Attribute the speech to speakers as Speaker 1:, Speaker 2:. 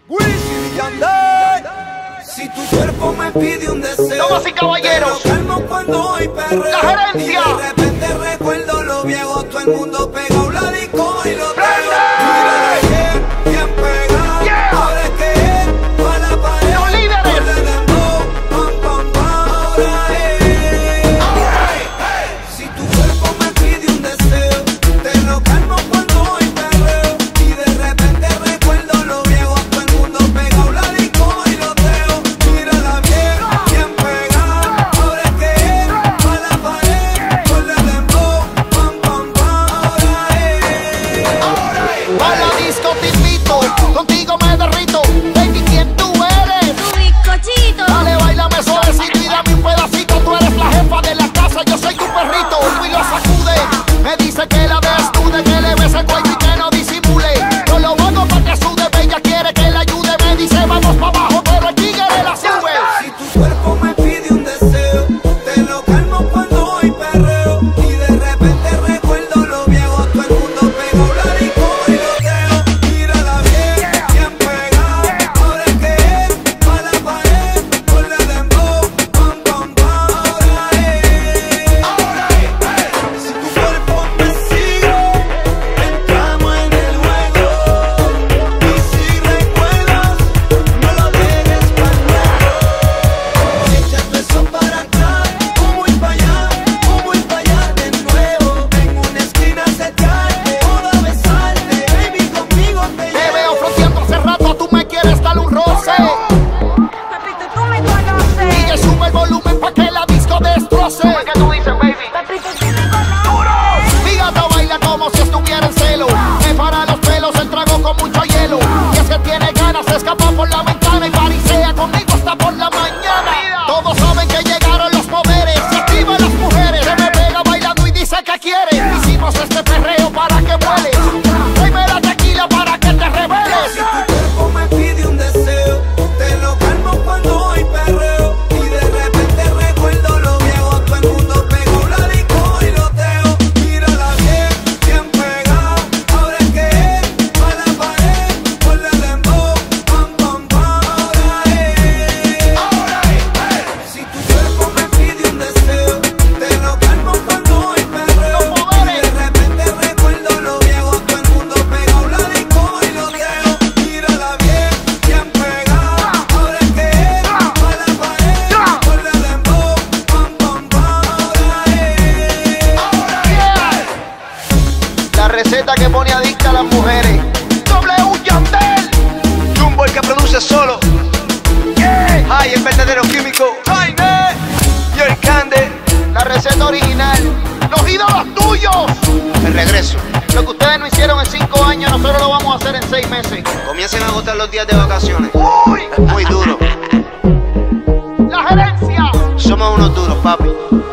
Speaker 1: Wisin y Yandel. Si tu cuerpo me pide un deseo,
Speaker 2: damas y caballeros,
Speaker 1: te lo calmo cuando hay perreo.
Speaker 2: La gerencia.
Speaker 1: Y de repente recuerdo lo viejo, todo el mundo pegado la disco y lo tengo. Bien pegado,
Speaker 2: yeah.
Speaker 1: Ahora es que es pa' la pared.
Speaker 2: Los líderes.
Speaker 1: Ponle dembow, pam, pam, pam, ahora es. Si tu cuerpo me pide un deseo, te lo calmo cuando hay perreo. Y de repente recuerdo lo viejo, todo el mundo pegado la disco y lo tengo. Mírala bien pegado, ahora es que es pa' la pared. Ponle dembow, pam, pam, pam, ahora es.
Speaker 2: a la disco te invito, contigo me derrito. Baby, ¿quién tú eres?
Speaker 3: Tu bizcochito.
Speaker 2: Dale, bailame suavecito y dame un pedacito. Tú eres la jefa de la casa, yo soy tu perrito. Y lo sacude, me dice que la desnude, que le bese el cuello y que no disimule. Yo lo hago pa' que sude, ella quiere que la ayude. Me dice vamos pa' abajo, pero el tigre la sube.
Speaker 1: Si tu cuerpo me pide un deseo, te lo calmo cuando hay perreo. Y de repente recuerdo lo viejo, todo el mundo pegó la disco y lo tengo. Mírala bien pegado, ahora es que es pa' la pared. Ponle dembow, pam, pam, pam, ahora es. Si tu cuerpo me sigue, entramos en el juego. Y si recuerdas, no lo dejes para luego. Échate eso para atrás, como ir para allá de nuevo. En una esquina setearte, toda besarte, baby, conmigo te
Speaker 2: Te
Speaker 1: llevo.
Speaker 2: veo fronteando hace rato, tú me quieres dar un roce.
Speaker 3: Papito, tú me conoces.
Speaker 2: DJ, sube el volumen pa' que la disco destroce. ¿Qué tú dices, baby?
Speaker 3: Papito, tú me conoces.
Speaker 2: Mi gato baila como si estuviera en celo. Me para los pelos, el trago con mucho hielo. Y es que tiene ganas, se escapa por la ventana y parisea conmigo hasta por la mañana. Todos saben que llegaron los poderes, se activan las mujeres. Se me pega bailando y dice que quiere. Hicimos este perreo para que vueles. Tráeme la tequila para que te reveles.
Speaker 1: Si tu cuerpo me pide un deseo, te lo calmo cuando hay perreo. Y de repente recuerdo lo viejo, todo el mundo pegó la disco y lo tengo. Mírala bien pegado, ahora es que es pa' la pared. Ponle dembow, pam, pam, pam, ahora es. Si tu cuerpo me pide un deseo, te lo calmo cuando hay perreo. Y de repente recuerdo lo viejo, todo el mundo pegó la disco y lo tengo. Mírala bien pegado, ahora es que es pa' la pared. Ponle dembow, pam, pam, pam, ahora es.
Speaker 2: La receta que pone adicta a las mujeres. W Yandel.
Speaker 4: Jumbo el que produce solo. Ay, el verdadero químico. Jaime y el Cande.
Speaker 2: La receta original. Los ídolos tuyos.
Speaker 4: El regreso.
Speaker 2: Lo que ustedes no hicieron en 5 años, nosotros lo vamos a hacer en 6 meses.
Speaker 4: Comiencen a agotar los días de vacaciones.
Speaker 2: ¡Uy!
Speaker 4: Muy duro.
Speaker 2: La gerencia.
Speaker 4: Somos unos duros, papi.